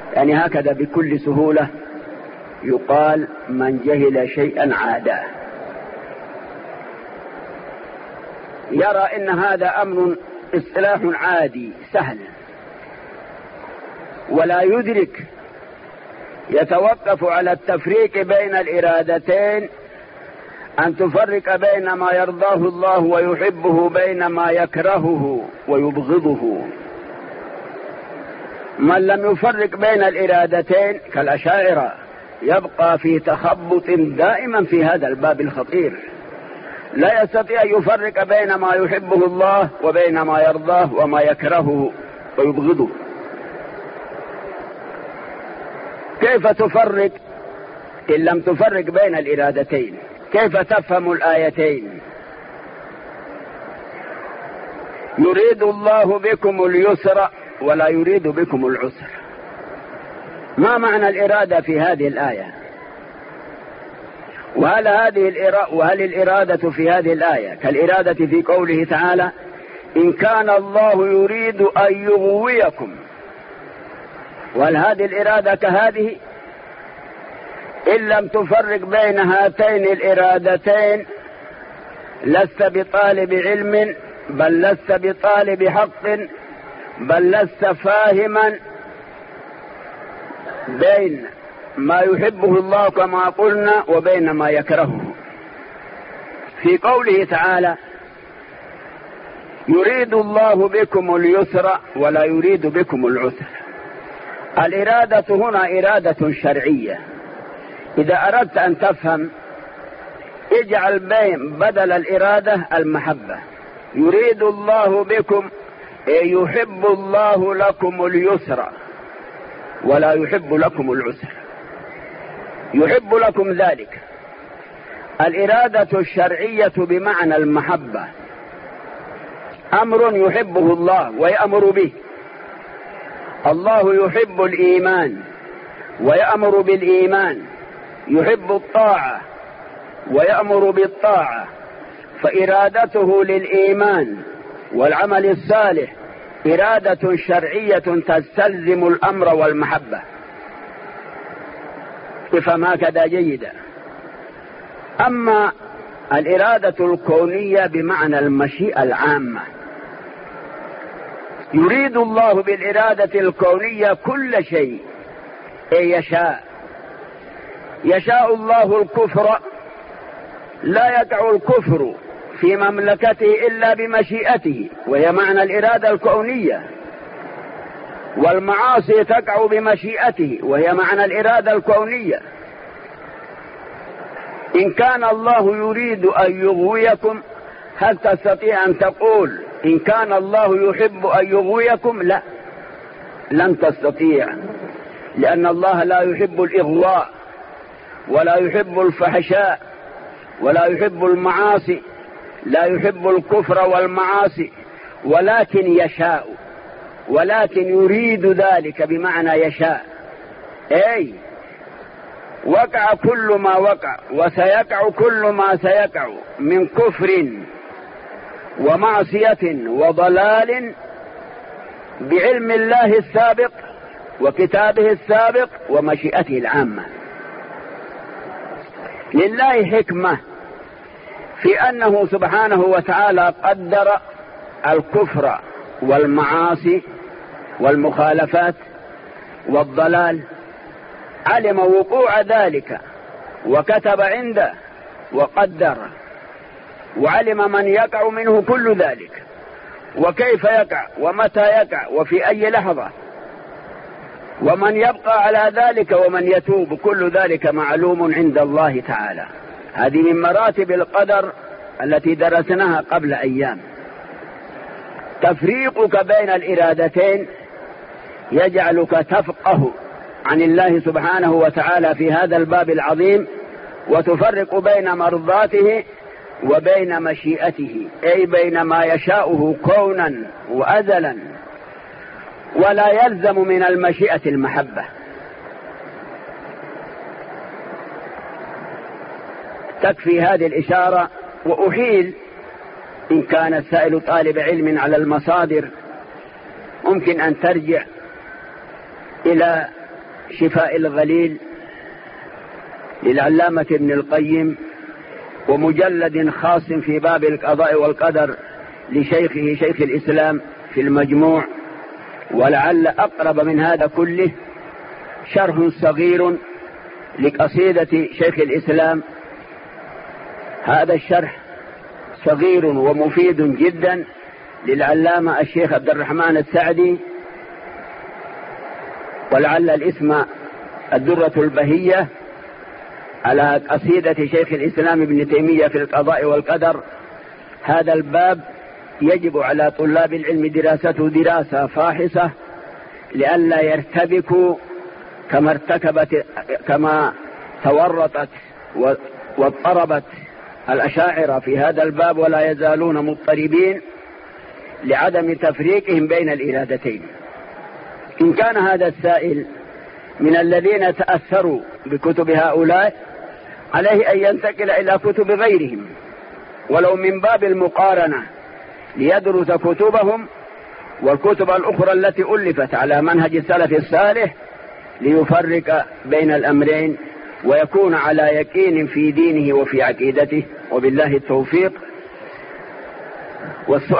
يعني هكذا بكل سهولة يقال من جهل شيئا عاداه. يرى إن هذا أمر اصطلاح عادي سهل ولا يدرك، يتوقف على التفريق بين الإرادتين، أن تفرق بين ما يرضاه الله ويحبه بين ما يكرهه ويبغضه. من لم يفرق بين الإرادتين كالأشاعرة يبقى في تخبط دائما في هذا الباب الخطير، لا يستطيع أن يفرق بين ما يحبه الله وبين ما يرضاه وما يكرهه ويبغضه. كيف تفرق إن لم تفرق بين الإرادتين؟ كيف تفهم الآيتين؟ يريد الله بكم اليسر ولا يريد بكم العسر. ما معنى الإرادة في هذه الآية؟ وهل الإرادة في هذه الآية كالإرادة في قوله تعالى إن كان الله يريد أن يغويكم؟ وهل هذه الإرادة كهذه؟ إن لم تفرق بين هاتين الإرادتين لست بطالب علم، بل لست بطالب حق، بل لست فاهما بين ما يحبه الله كما قلنا وبين ما يكرهه. في قوله تعالى يريد الله بكم اليسر ولا يريد بكم العسر، الإرادة هنا إرادة شرعية. إذا أردت أن تفهم اجعل بين بدل الإرادة المحبة. يريد الله بكم يحب الله لكم اليسر ولا يحب لكم العسر، يحب لكم ذلك. الإرادة الشرعية بمعنى المحبة أمر يحبه الله ويأمر به. الله يحب الإيمان ويأمر بالإيمان، يحب الطاعة ويأمر بالطاعة، فإرادته للإيمان والعمل الصالح إرادة شرعية تستلزم الأمر والمحبة. افهم هكذا جيدا. أما الإرادة الكونية بمعنى المشيئة العامة، يريد الله بالإرادة الكونية كل شيء يشاء الله الكفر، لا يقع الكفر في مملكته إلا بمشيئته، وهي معنى الإرادة الكونية. والمعاصي تقع بمشيئته، وهي معنى الإرادة الكونية. إن كان الله يريد أن يغويكم، هل تستطيع أن تقول إن كان الله يحب أن يغويكم؟ لا، لن تستطيع، لأن الله لا يحب الإغواء ولا يحب الفحشاء ولا يحب المعاصي، لا يحب الكفر والمعاصي، ولكن يشاء، ولكن يريد ذلك بمعنى يشاء. أي وقع كل ما وقع وسيقع كل ما سيقع من كفر ومعصية وضلال بعلم الله السابق وكتابه السابق ومشيئته العامة. لله حكمة في أنه سبحانه وتعالى قدر الكفر والمعاصي والمخالفات والضلال، علم وقوع ذلك وكتب عنده وقدر، وعلم من يقع منه كل ذلك وكيف يقع ومتى يقع وفي أي لحظة، ومن يبقى على ذلك ومن يتوب، كل ذلك معلوم عند الله تعالى. هذه من مراتب القدر التي درسناها قبل أيام. تفريقك بين الإرادتين يجعلك تفقه عن الله سبحانه وتعالى في هذا الباب العظيم، وتفرق بين مرضاته وبين مشيئته، أي بين ما يشاؤه كونا وأزلا، ولا يلزم من المشيئة المحبة. تكفي هذه الإشارة. وأحيل إن كان السائل طالب علم على المصادر، ممكن أن ترجع إلى شفاء الغليل للعلامة ابن القيم، ومجلد خاص في باب القضاء والقدر لشيخه شيخ الإسلام في المجموع. ولعل أقرب من هذا كله شرح صغير لقصيدة شيخ الإسلام. هذا الشرح صغير ومفيد جدا للعلامة الشيخ عبد الرحمن السعدي، ولعل الاسم الدرة البهية على قصيدة شيخ الإسلام ابن تيمية في القضاء والقدر. هذا الباب يجب على طلاب العلم دراسته دراسة فاحصة لئلا يرتبكوا كما تورطت واضطربت الأشاعرة في هذا الباب، ولا يزالون مضطربين لعدم تفريقهم بين الإرادتين. إن كان هذا السائل من الذين تأثروا بكتب هؤلاء عليه أن ينتقل إلى كتب غيرهم ولو من باب المقارنة ليدرس كتبهم والكتب الأخرى التي ألفت على منهج السلف الصالح ليفرق بين الأمرين ويكون على يقين في دينه وفي عقيدته، وبالله التوفيق.